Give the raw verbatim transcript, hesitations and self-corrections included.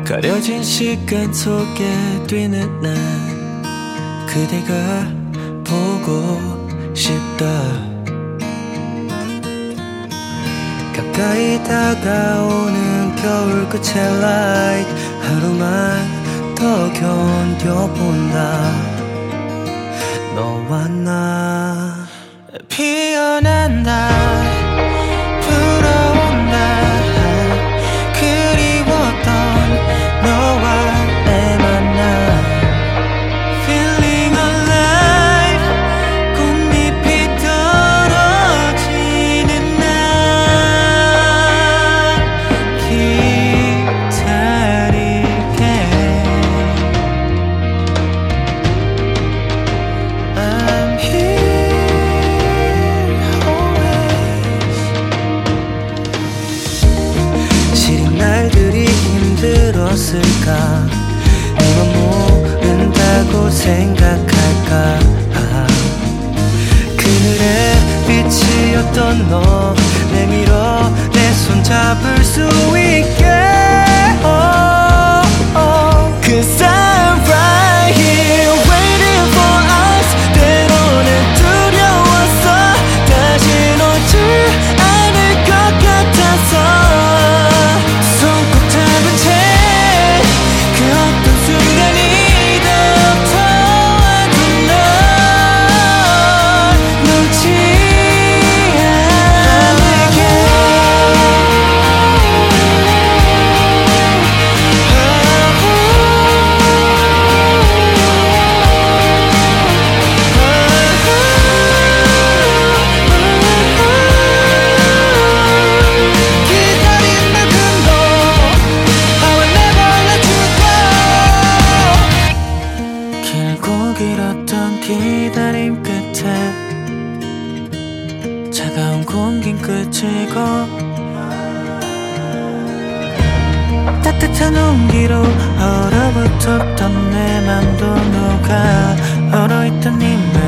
가려진 시간 속에 뛰는 난 그대가 보고 싶다. 가까이 다가오는 겨울 끝의 라이트 하루만 더 견뎌본다. 너와 나 피어난 날 불어온 날 그리웠던 너와 내 만남 Feeling alive 꽃잎이 떨어지는 날 기다릴게. I'm here always. 시린 날들이 힘들었을까? 네가 모른다고 생각할까? 아, 그늘의 빛이었던 너 내밀어 내 손 잡을 수 있게. oh, oh. Cause I'm right here waiting for us. 때로는 두려웠어 다시 놓지 않을 것 같아서 손 꼭 잡은 채 그 어떤 순간이든 터와도 널 놓지 않을게. 기다린 만큼도 I will never let you go. 길고 길었던 기다림 끝에 차가운 공긴 끝이고 따뜻한 온기로 얼어붙었던 내 맘도 녹아 얼어있던 네 말